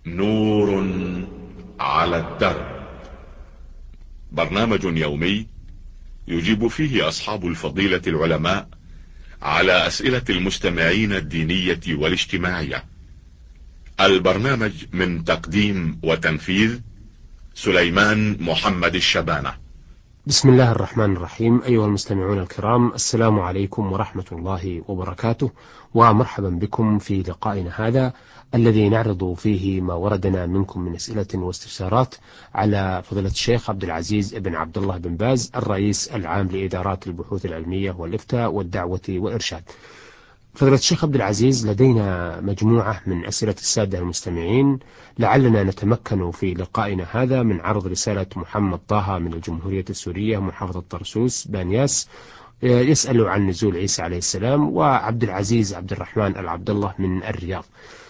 نور على الدرب، برنامج يومي يجيب فيه أصحاب الفضيلة العلماء على أسئلة المستمعين الدينية والاجتماعية. البرنامج من تقديم وتنفيذ سليمان محمد الشبانة. بسم الله الرحمن الرحيم. أيها المستمعون الكرام، السلام عليكم ورحمة الله وبركاته، ومرحبا بكم في لقائنا هذا الذي نعرض فيه ما وردنا منكم من أسئلة واستفسارات على فضيلة الشيخ عبد العزيز بن عبد الله بن باز، الرئيس العام لإدارات البحوث العلمية والإفتاء والدعوة والإرشاد. فضيلة الشيخ عبد العزيز، لدينا مجموعة من أسئلة السادة المستمعين، لعلنا نتمكن في لقائنا هذا من عرض رسالة محمد طه من الجمهورية السورية محافظة طرسوس بانياس، يسأل عن نزول عيسى عليه السلام، وعبد العزيز عبد الرحمن العبد الله من الرياض.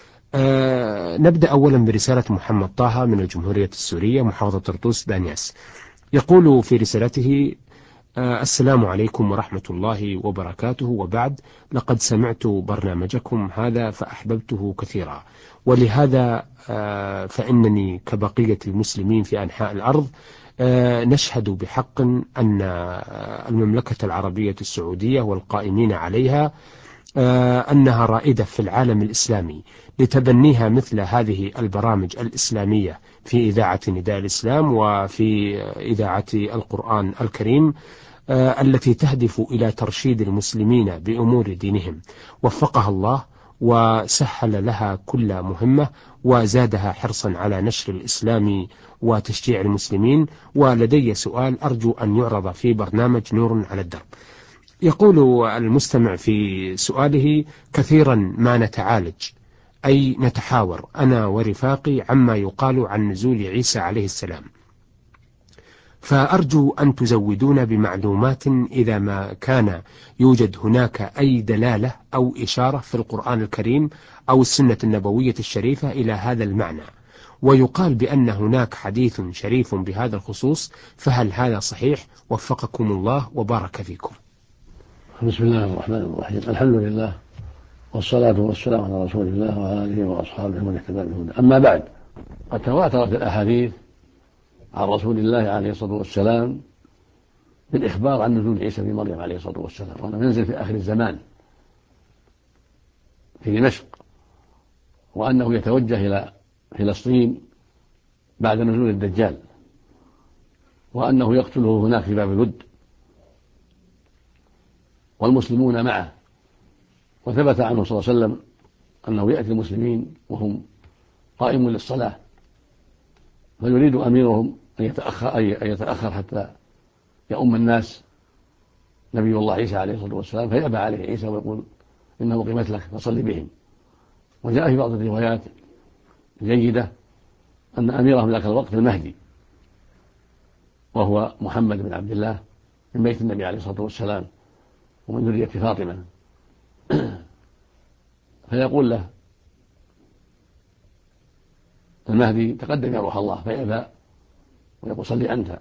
نبدأ أولا برسالة محمد طه من الجمهورية السورية محافظة طرطوس بانياس. يقول في رسالته: السلام عليكم ورحمة الله وبركاته، وبعد، لقد سمعت برنامجكم هذا فأحببته كثيرا، ولهذا فإنني كبقية المسلمين في أنحاء الأرض نشهد بحق أن المملكة العربية السعودية والقائمين عليها أنها رائدة في العالم الإسلامي لتبنيها مثل هذه البرامج الإسلامية في إذاعة نداء الإسلام وفي إذاعة القرآن الكريم، التي تهدف إلى ترشيد المسلمين بأمور دينهم. وفقها الله وسهل لها كل مهمة، وزادها حرصا على نشر الإسلام وتشجيع المسلمين. ولدي سؤال أرجو أن يعرض في برنامج نور على الدرب. يقول المستمع في سؤاله: كثيرا ما نتعالج، أي نتحاور أنا ورفاقي عما يقال عن نزول عيسى عليه السلام، فأرجو أن تزودون بمعلومات إذا ما كان يوجد هناك أي دلالة أو إشارة في القرآن الكريم أو السنة النبوية الشريفة إلى هذا المعنى. ويقال بأن هناك حديث شريف بهذا الخصوص، فهل هذا صحيح؟ وفقكم الله وبارك فيكم. بسم الله الرحمن الرحيم. الحمد لله والصلاة والسلام على رسول الله وعلى آله وأصحابه ومن اهتدى بهداه. أما بعد، قد تواترت الأحاديث عن رسول الله عليه الصلاة والسلام بالإخبار عن نزول عيسى بن مريم عليه الصلاة والسلام، وأنه ينزل في آخر الزمان في دمشق، وأنه يتوجه إلى فلسطين بعد نزول الدجال، وأنه يقتله هناك في باب لد والمسلمون معه. وثبت عنه صلى الله عليه وسلم أنه يأتي المسلمين وهم قائمون للصلاة، فيريد أميرهم أن يتأخر حتى يؤم الناس نبي الله عيسى عليه الصلاة والسلام، فيأبى عليه عيسى ويقول إنه قيمت لك فصل بهم. وجاء في بعض الروايات الجيدة أن أميرهم ذاك الوقت المهدي، وهو محمد بن عبد الله من بيت النبي عليه الصلاة والسلام ومن ذرية فاطمة. فيقول له المهدي: تقدم يا روح الله، فيأبى ويقول: صل أنت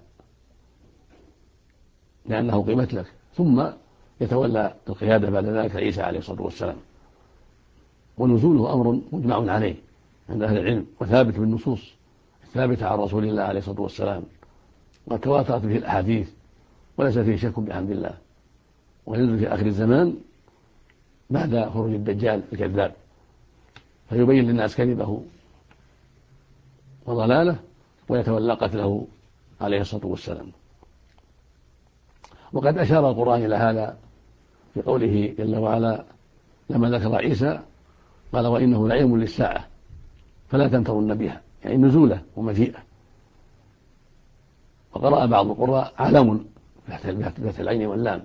لأنه قيمت لك. ثم يتولى القيادة بعد ذلك عيسى عليه الصلاة والسلام. ونزوله أمر مجمع عليه عند أهل العلم، وثابت بالنصوص الثابتة عن رسول الله عليه الصلاة والسلام، وتواترت به الأحاديث وليس فيه شك بحمد الله. وينزل في آخر الزمان بعد خروج الدجال الكذاب، فيبين للناس كذبه وضلاله، ويتولى قتله عليه الصلاة والسلام. وقد أشار القرآن إلى هذا في قوله جل وعلا لما ذكر عيسى قال: وإنه لعلم للساعة فلا تمترن بها، يعني نزوله ومجيئه. وقرأ بعض القراء علم بفتح العين واللام،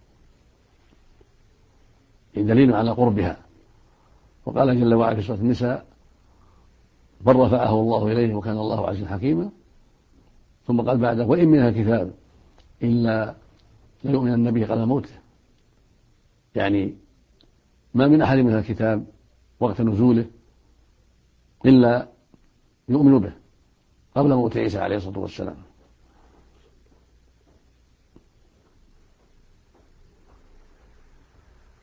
دليل على قربها. وقال جل وعلا في سورة النساء: بل رفعه الله إليه وكان الله عزيزا حكيما. ثم قال بعده: وإن من الكتاب إلا ليؤمنن به قبل موته، يعني ما من أحد من الكتاب وقت نزوله إلا يؤمن به قبل موت عيسى عليه الصلاة والسلام.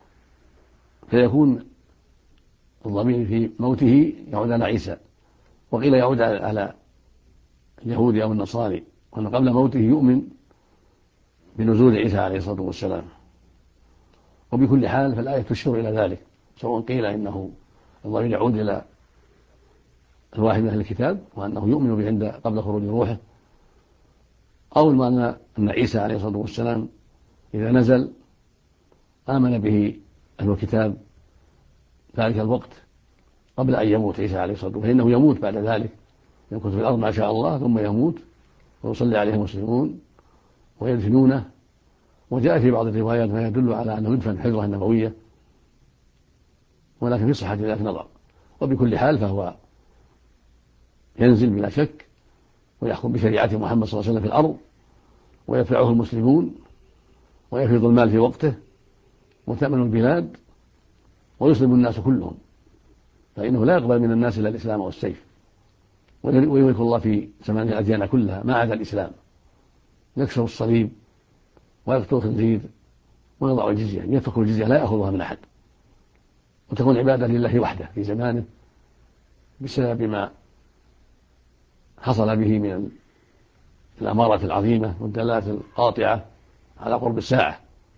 فيكون الضمير في موته يعود على عيسى، وقيل يعود على اليهودي أو النصاري، وأن قبل موته يؤمن بنزول عيسى عليه الصلاة والسلام. وبكل حال فالآية تشير إلى ذلك، سواء قيل إنه الضمير يعود إلى الواحد من أهل الكتاب وأنه يؤمن به عند قبل خروج روحه، أو المعنى أن عيسى عليه الصلاة والسلام إذا نزل آمن به أهل الكتاب ذلك الوقت قبل أن يموت عيسى عليه الصلاة والسلام، فإنه يموت بعد ذلك، يمكث في الأرض ما شاء الله ثم يموت ويصلي عليه المسلمون ويدفنونه. وجاء في بعض الروايات ما يدل على أنه يدفن في الحجرة النبوية، ولكن في صحة ذلك نظر. وبكل حال فهو ينزل بلا شك ويحكم بشريعة محمد صلى الله عليه وسلم في الأرض، ويدفعه المسلمون ويفيض المال في وقته وتأمن البلاد ويسلم الناس كلهم، فإنه لا يقبل من الناس إلا الإسلام والسيف. ويملك الله في زمان الأديان كلها ما عدا الإسلام، يكسر الصليب ويقتل الخنزير ويضع الجزية، يترك الجزية لا يأخذها من أحد، وتكون عبادة لله وحده في زمانه بسبب ما حصل به من الأمارة العظيمة والدلالات القاطعة على قرب الساعة.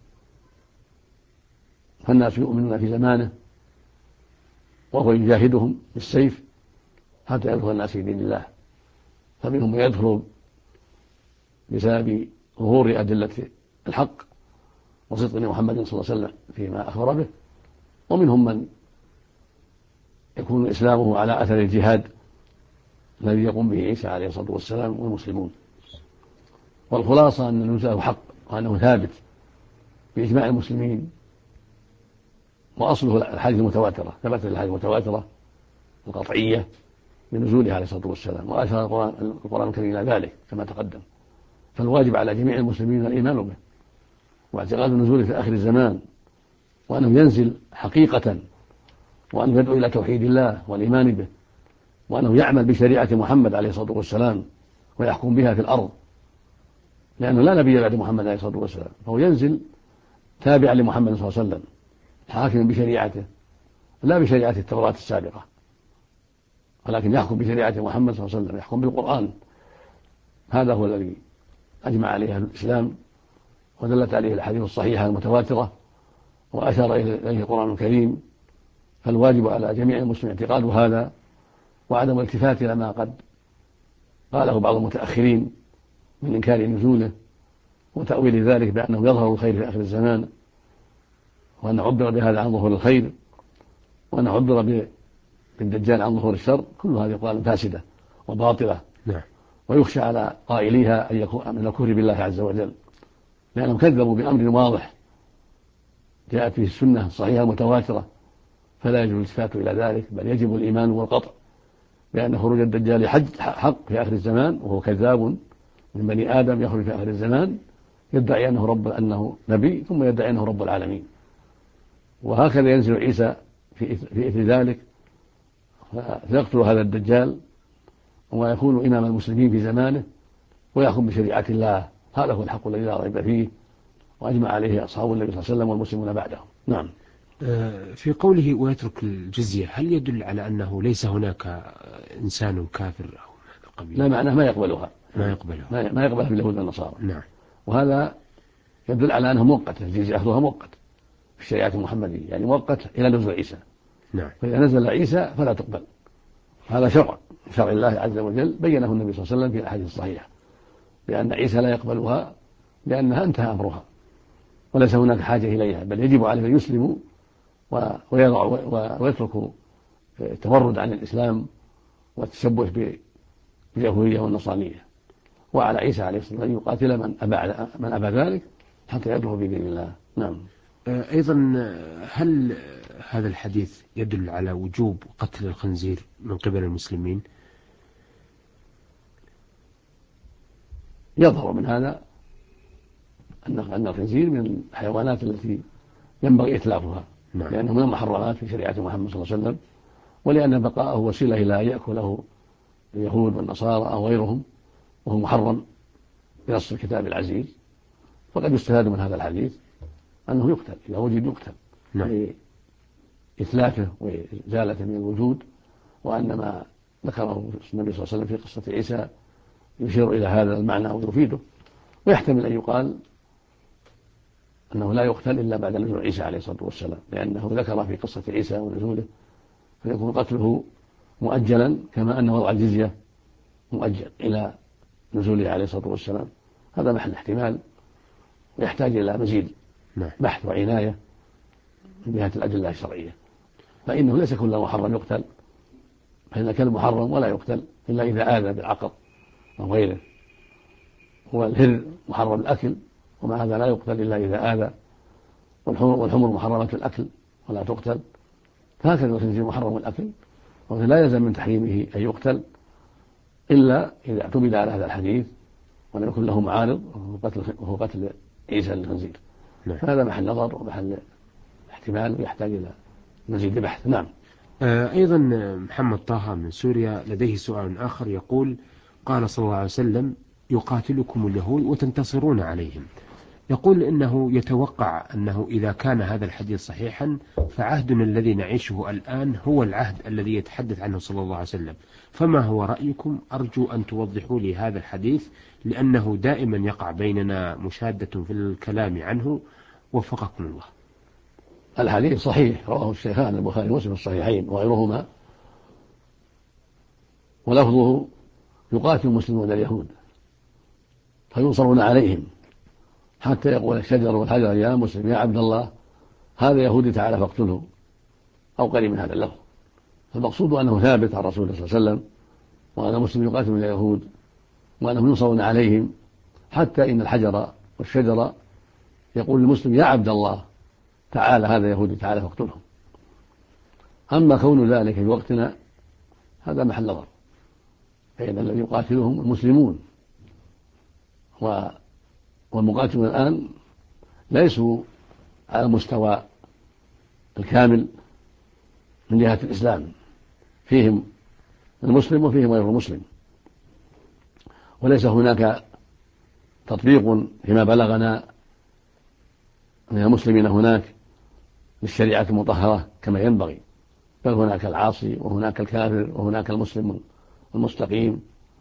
فالناس يؤمنون في زمانه وهو يجاهدهم بالسيف حتى يدخل الناس في دين الله، فمنهم من يدخل بسبب ظهور أدلة الحق وصدق محمد صلى الله عليه وسلم فيما أخبر به، ومنهم من يكون إسلامه على أثر الجهاد الذي يقوم به عيسى عليه الصلاة والسلام والمسلمون. والخلاصة أن نزوله حق وأنه ثابت بإجماع المسلمين، وأصله الحديث المتواترة، ثبتت الحديث المتواترة القطعية بنزوله عليه الصلاة والسلام، وأشار القرآن الكريم إلى ذلك كما تقدم. فالواجب على جميع المسلمين الإيمان به واعتقاد نزوله في آخر الزمان، وأنه ينزل حقيقة، وأنه يدعو إلى توحيد الله والإيمان به، وأنه يعمل بشريعة محمد عليه الصلاة والسلام ويحكم بها في الأرض، لأنه لا نبي بعد محمد عليه الصلاة والسلام، فهو ينزل تابعا لمحمد صلى الله عليه وسلم حاكما بشريعته لا بشريعة التوراة السابقة، ولكن يحكم بشريعة محمد صلى الله عليه وسلم، يحكم بالقرآن. هذا هو الذي أجمع عليه الإسلام ودلت عليه الحديث الصحيحة المتواترة وأشار إليه القرآن الكريم. فالواجب على جميع المسلمين اعتقاد هذا وعدم الالتفات إلى ما قد قاله بعض المتأخرين من إنكار نزوله وتأويل ذلك بأنه يظهر الخير في آخر الزمان، وأن عبر بهذا عن ظهور الخير، وأن عبر بالدجال عن ظهور الشر. كل هذه أقوال فاسدة وباطلة، ويخشى على قائليها أن يكون من الكفر بالله عز وجل، لأنهم كذبوا بأمر واضح جاءت فيه السنة الصحيحة المتواترة، فلا يجب الالتفات إلى ذلك، بل يجب الإيمان والقطع بأن خروج الدجال حق في آخر الزمان، وهو كذاب من بني آدم يخرج في آخر الزمان يدعي أنه نبي ثم يدعي أنه رب العالمين. وهكذا ينزل عيسى في إثر ذلك فيقتل هذا الدجال ويكون إمام المسلمين في زمانه ويحكم بشريعة الله. هذا هو الحق الذي لا ريب فيه، وأجمع عليه أصحاب النبي صلى الله عليه وسلم والمسلمون بعدهم. نعم. في قوله ويترك الجزية، هل يدل على أنه ليس هناك إنسان كافر أو هذا القبيل؟ لا، معناه ما يقبلها، ما يقبلها في اليهود والنصارى. نعم. وهذا يدل على أنها مؤقتة، الجزية أخذها مؤقت في الشريعة المحمدية، يعني مؤقت إلى نزول عيسى. نعم. فإذا نزل عيسى فلا تقبل. هذا شرع الله عز وجل بينه النبي صلى الله عليه وسلم في الأحاديث الصحيحة، بأن عيسى لا يقبلها لأنها انتهى أمرها وليس هناك حاجة إليها، بل يجب عليه أن يسلموا ويتركوا التمرد عن الإسلام والتشبه باليهودية والنصرانية. وعلى عيسى عليه الصلاة والسلام أن يقاتل من أبى ذلك حتى يدخل في دين الله. نعم. أيضا هل هذا الحديث يدل على وجوب قتل الخنزير من قبل المسلمين؟ يظهر من هذا أن الخنزير من الحيوانات التي ينبغي إتلافها، نعم. لأنه من المحرمات في شريعة محمد صلى الله عليه وسلم، ولأن بقاءه وسيلة إلى أن يأكله اليهود والنصارى أو غيرهم، وهو محرم بنص الكتاب العزيز. فقد يستفاد من هذا الحديث أنه يقتل إذا وجد يقتل، نعم. لإتلافه وإزالته من الوجود، وأن ما ذكره النبي صلى الله عليه وسلم في قصة عيسى يشير إلى هذا المعنى ويفيده. ويحتمل أن يقال أنه لا يقتل إلا بعد نزول عيسى عليه الصلاة والسلام، لأنه ذكر في قصة عيسى ونزوله، فيكون قتله مؤجلا كما أن وضع الجزية مؤجل إلى نزوله عليه الصلاة والسلام. هذا محل احتمال ويحتاج إلى مزيد بحث وعناية من جهة الأدلة الشرعية، فإنه ليس كل محرم يقتل، فإن الكلب محرم ولا يقتل إلا إذا آذى بالعقر أو غيره، والهر محرم الأكل ومع هذا لا يقتل إلا إذا آذى، والحمر محرمة الأكل ولا تقتل، فهكذا الخنزير محرم الأكل ولا يلزم من تحريمه أن يقتل إلا إذا اعتمد على هذا الحديث ولم يكن له معارض وهو قتل عيسى للخنزير. هذا محل نظر ومحل احتمال ويحتاج إلى مزيد بحث. نعم. أيضا محمد طه من سوريا لديه سؤال آخر يقول: قال صلى الله عليه وسلم: يقاتلكم اليهود وتنتصرون عليهم. يقول إنه يتوقع أنه إذا كان هذا الحديث صحيحا فعهدنا الذي نعيشه الآن هو العهد الذي يتحدث عنه صلى الله عليه وسلم، فما هو رأيكم؟ أرجو أن توضحوا لي هذا الحديث لأنه دائما يقع بيننا مشادة في الكلام عنه، وفقكم الله. الحديث صحيح، رواه الشيخان البخاري ومسلم في الصحيحين وغيرهما، ولفظه: يقاتل المسلمون اليهود فينصرون عليهم حتى يقول الشجر والحجر يا مسلم يا عبد الله هذا يهودي تعالى فاقتله، أو قريب من هذا اللفظ. فالمقصود أنه ثابت عن رسول الله صلى الله عليه وسلم، وأن المسلم يقاتل اليهود وأنهم ينصرون عليهم، حتى إن الحجر والشجر يقول للمسلم يا عبد الله تعالى هذا يهودي تعالى فاقتلهم. أما كون ذلك في وقتنا هذا محل نظر، فإن الذي يقاتلهم المسلمون، والمقاتلون الآن ليسوا على المستوى الكامل من جهة الإسلام، فيهم المسلم وفيهم غير المسلم، وليس هناك تطبيق فيما بلغنا من المسلمين هناك للشريعة المطهرة كما ينبغي، بل هناك العاصي وهناك الكافر وهناك المسلم المستقيم.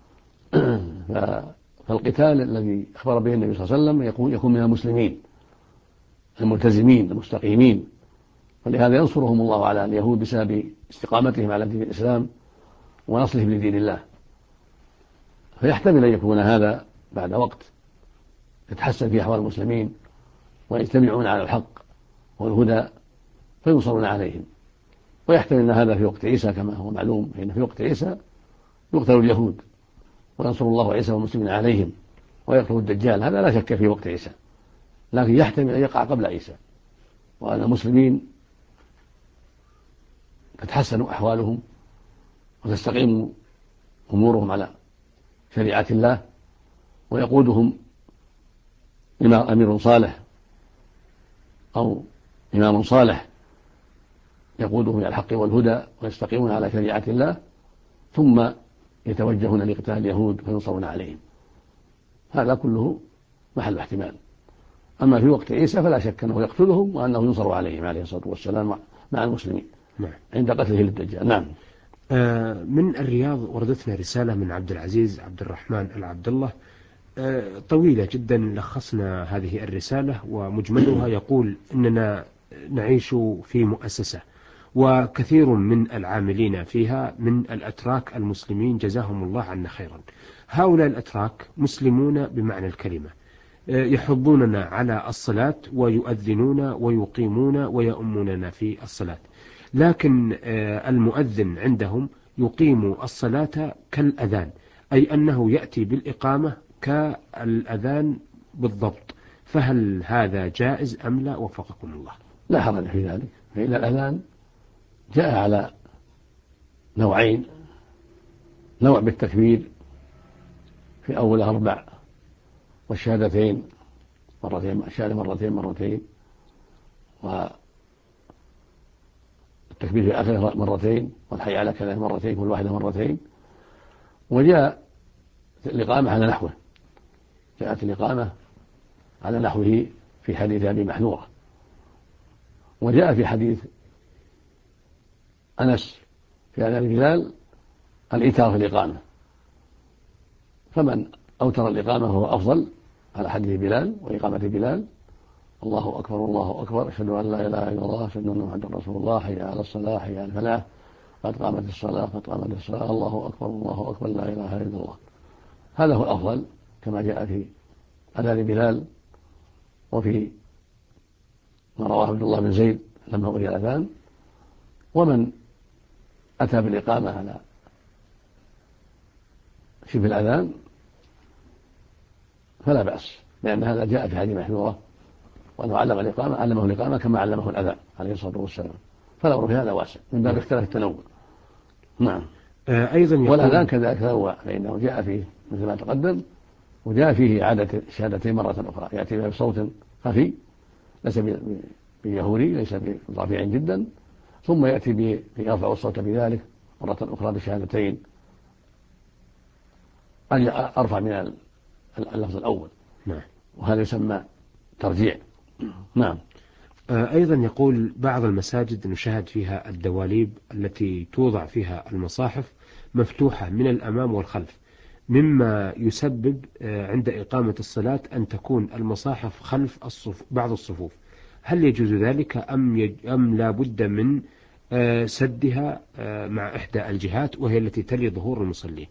فالقتال الذي أخبر به النبي صلى الله عليه وسلم يكون من المسلمين الملتزمين المستقيمين، ولهذا ينصرهم الله على اليهود بسبب استقامتهم على دين الإسلام ونصرهم لدين الله. فيحتمل أن يكون هذا بعد وقت يتحسن فيه أحوال المسلمين ويجتمعون على الحق والهدى فينصرون عليهم، ويحتمل أن هذا في وقت عيسى كما هو معلوم، فإن في وقت عيسى يقتل اليهود وينصر الله عيسى والمسلمين عليهم ويقتل الدجال، هذا لا شك في وقت عيسى، لكن يحتمل أن يقع قبل عيسى، وأن المسلمين تتحسن أحوالهم وتستقيم أمورهم على شريعة الله، ويقودهم أمير صالح أو إمام صالح يقودهم إلى الحق والهدى ويستقيمون على شريعة الله، ثم يتوجهون لقتال اليهود فينصرون عليهم. هذا كله محل احتمال. أما في وقت عيسى فلا شك أنه يقتلهم وأنه ينصر عليهم عليه الصلاة والسلام مع المسلمين عند قتله للدجال. نعم. من الرياض وردتنا رسالة من عبد العزيز عبد الرحمن العبد الله طويلة جدا، لخصنا هذه الرسالة ومجملها يقول إننا نعيش في مؤسسة وكثير من العاملين فيها من الأتراك المسلمين جزاهم الله عنا خيرا. هؤلاء الأتراك مسلمون بمعنى الكلمة، يحضوننا على الصلاة ويؤذنون ويقيمون ويؤموننا في الصلاة، لكن المؤذن عندهم يقيم الصلاة كالأذان، أي أنه يأتي بالإقامة كالأذان بالضبط، فهل هذا جائز أم لا؟ وفقكم الله. لا حرج في ذلك، فإن الأذان جاء على نوعين: نوع بالتكبير في أول 4 والشهادتين مرتين، الشهادة مرتين والتكبير في آخره مرتين، والحي على كذا مرتين، كل واحدة مرتين. وجاء الإقامة على نحوه، جاءت الإقامة على نحوه في حديث أبي محذورة، وجاء في حديث أنس في أذان بلال الإيتار في الإقامة، فمن أوتر الإقامة هو أفضل على حديث بلال وإقامة بلال: الله أكبر الله أكبر، أشهد أن لا إله إلا الله، أشهد أن محمدا رسول الله، حي على الصلاة حي على الفلاح، قد قامت الصلاة قد قامت الصلاة، الله أكبر الله أكبر، لا إله إلا الله. هذا هو الأفضل كما جاء في أذان بلال، وفي ما رواه عبد الله بن زيد لما قرئ الأذان. ومن أتى بالإقامة على شبه الأذان فلا بأس، لأن هذا جاء في حديث محذورة، وأنه علمه الإقامة كما علمه الأذان عليه الصلاة والسلام، فالأمر في هذا واسع من باب اختلاف التنوع. نعم. أيضا والأذان كذلك تنوع، فإنه جاء فيه مثل ما تقدم، وجاء فيه إعادة الشهادتين مرة أخرى، يأتي بها بصوت خفي ليس بجهوري، ليس برفيع جدا، ثم يأتي يرفع الصوت بذلك مرة أخرى بشهادتين أرفع من اللفظ الأول. نعم. وهذا يسمى ترجيع. نعم. أيضا يقول بعض المساجد نشاهد فيها الدواليب التي توضع فيها المصاحف مفتوحة من الأمام والخلف، مما يسبب عند إقامة الصلاة أن تكون المصاحف خلف بعض الصفوف. هل يجوز ذلك أم لا بد من سدها مع إحدى الجهات وهي التي تلي ظهور المصلين؟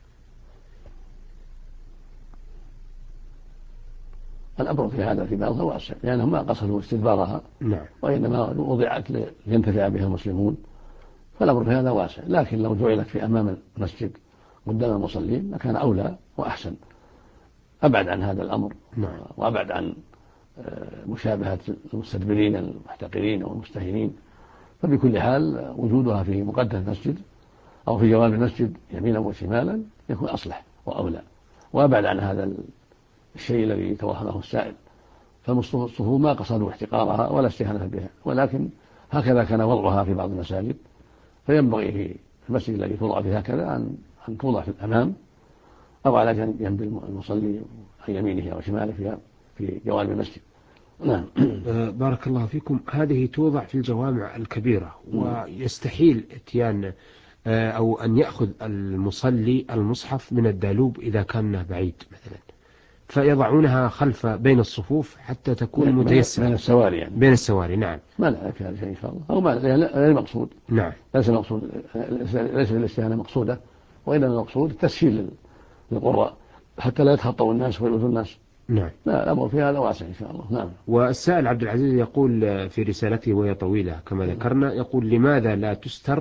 الأمر في هذا في بعضها واسع، لأنهم ما قصدوا استدبارها، نعم، وإنما وضعت لينتفع بها المسلمون، فالأمر في هذا واسع. لكن لو جعلت في أمام المسجد قدام المصلين لكان أولى وأحسن، أبعد عن هذا الأمر. نعم. وأبعد عن مشابهة المستدبرين المحتقرين أو المستهينين. فبكل حال وجودها في مقدم المسجد أو في جوانب المسجد يمينا وشمالا يكون أصلح وأولى، وأبعد عن هذا الشيء الذي يتوهمه السائل. فالصفوف ما قصدوا احتقارها ولا استهانة بها، ولكن هكذا كان وضعها في بعض المساجد، فينبغي في المسجد الذي توضع فيه هكذا أن توضع في الأمام أو على جنب المصلي عن يمينه أو شماله في جوانب المسجد. نعم. بارك الله فيكم. هذه توضع في الجوامع الكبيرة، ويستحيل اتيان أو أن يأخذ المصلي المصحف من الدالوب إذا كان بعيد مثلا، فيضعونها خلف بين الصفوف حتى تكون متيسرة بين السواري يعني. بين السواري. نعم. ما لا هذا شيء إن شاء الله، أو ما غير المقصود. نعم. ليس المقصود، ليس الاستهانة مقصودة، وإنما المقصود التسهيل للقراء حتى لا يتخطوا الناس ويؤذوا الناس. نعم. لا، الأمر في هذا واسع إن شاء الله. نعم. والسائل عبد العزيز يقول في رسالته وهي طويلة كما ذكرنا، يقول: لماذا لا تستر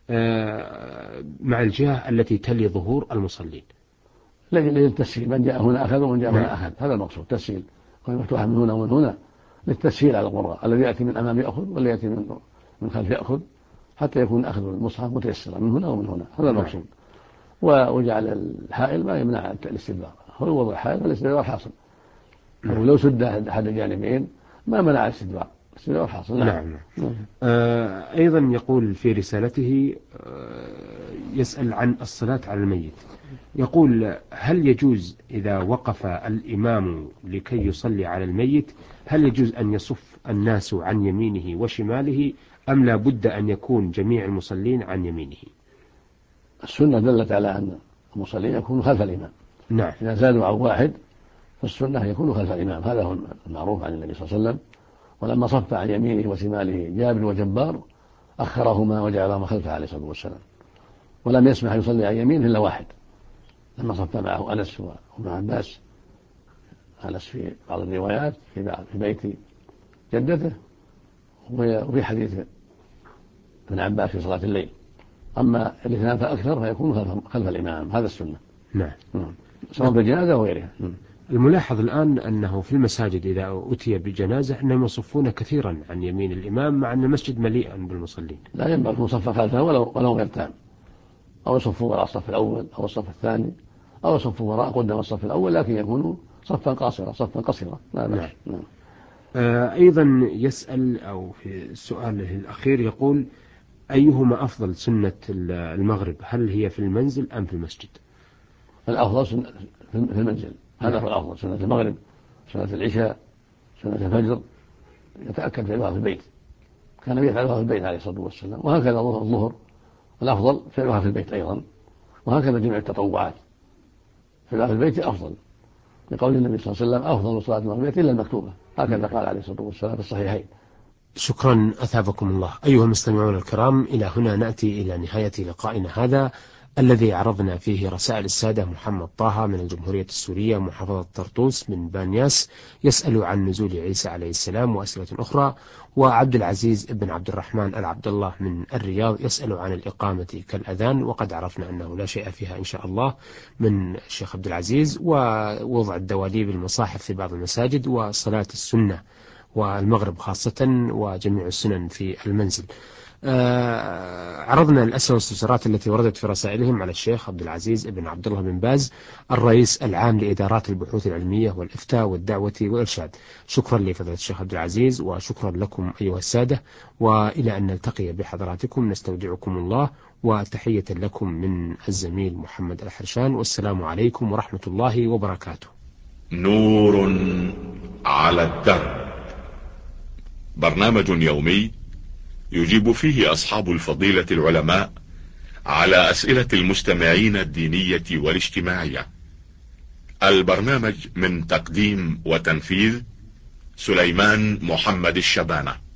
مع الجهة التي تلي ظهور المصلين؟ للتسهيل، من جاء هنا أخذ ومن جاء هنا أخذ، هذا المقصود، تسهيل. مفتوحة من هنا ومن هنا للتسهيل على القراء، الذي يأتي من أمام يأخذ والذي يأتي من خلف يأخذ، حتى يكون أخذ المصحف متيسرا من هنا ومن هنا، هذا المقصود. وجعل الحائل ما يمنع الاستدبار، هو وضع حائل والاستدبار حاصل، ولو سد أحد الجانبين ما منع الاستدبار حاصل. نعم. أيضا يقول في رسالته يسأل عن الصلاة على الميت، يقول: هل يجوز إذا وقف الإمام لكي يصلي على الميت، هل يجوز أن يصف الناس عن يمينه وشماله، أم لا بد أن يكون جميع المصلين عن يمينه؟ السنة دلت على أن المصلين يكونوا خلف الإمام. نعم. إذا زادوا عن واحد فالسنة يكون خلف الإمام، هذا هو المعروف عن النبي صلى الله عليه وسلم. ولما صف عن يمينه وشماله جابر وجبار أخرهما وجعلهما خلفه عليه الصلاة والسلام، ولم يسمح يصلي عن يمينه إلا واحد لما صف معه أنس وابن عباس. أنس في بعض الروايات في بيت جدته، وفي حديث ابن عباس في صلاة الليل. أما الاثنان فأكثر فيكون خلف الإمام، هذا السنة. نعم. سواء في الجنازة أو غيرها. الملاحظ الآن أنه في المساجد إذا أتي بجنازة أنهم يصفون كثيرا عن يمين الإمام، مع أن المسجد مليئا بالمصلين. لا ينبغي يكون صف خلفه ولو غير تام، أو يصفوا وراء الصف الأول أو الصف الثاني، أو يصفوا وراء قدام الصف الأول، لكن يكونوا صفا قصيرة لا بأس. نعم. أيضا يسأل، أو في السؤال الأخير يقول: أيهما أفضل، سنة المغرب هل هي في المنزل أم في المسجد؟ الأفضل في المنزل، هذا هو الأفضل. سنة المغرب، سنة العشاء، سنة الفجر يتأكد فعلها في البيت، كان يفعلها في البيت عليه الصلاة والسلام. وهكذا الظهر الأفضل فعلها في البيت أيضا، وهكذا جميع التطوعات في أهل البيت أفضل، لقول النبي صلى الله عليه وسلم أفضل صلاة مع البيت إلا المكتوبة، هكذا قال عليه الصلاة والسلام في الصحيحين. شكرا أثابكم الله. أيها المستمعون الكرام، إلى هنا نأتي إلى نهاية لقائنا هذا الذي عرضنا فيه رسائل السادة محمد طه من الجمهورية السورية محافظة طرطوس من بانياس يسأل عن نزول عيسى عليه السلام وأسئلة أخرى، وعبد العزيز بن عبد الرحمن العبد الله من الرياض يسأل عن الإقامة كالأذان، وقد عرفنا أنه لا شيء فيها إن شاء الله من الشيخ عبد العزيز، ووضع الدواليب المصاحف في بعض المساجد، وصلاة السنة والمغرب خاصة، وجميع السنن في المنزل. عرضنا الأسئلة والاستفسارات التي وردت في رسائلهم على الشيخ عبد العزيز بن عبد الله بن باز الرئيس العام لإدارات البحوث العلمية والإفتاء والدعوة والإرشاد. شكرا لفضيلة الشيخ عبد العزيز، وشكرا لكم أيها السادة، وإلى أن نلتقي بحضراتكم نستودعكم الله، وتحية لكم من الزميل محمد الحرشان، والسلام عليكم ورحمة الله وبركاته. نور على الدرب، برنامج يومي يجيب فيه أصحاب الفضيلة العلماء على أسئلة المستمعين الدينية والاجتماعية. البرنامج من تقديم وتنفيذ سليمان محمد الشبانة.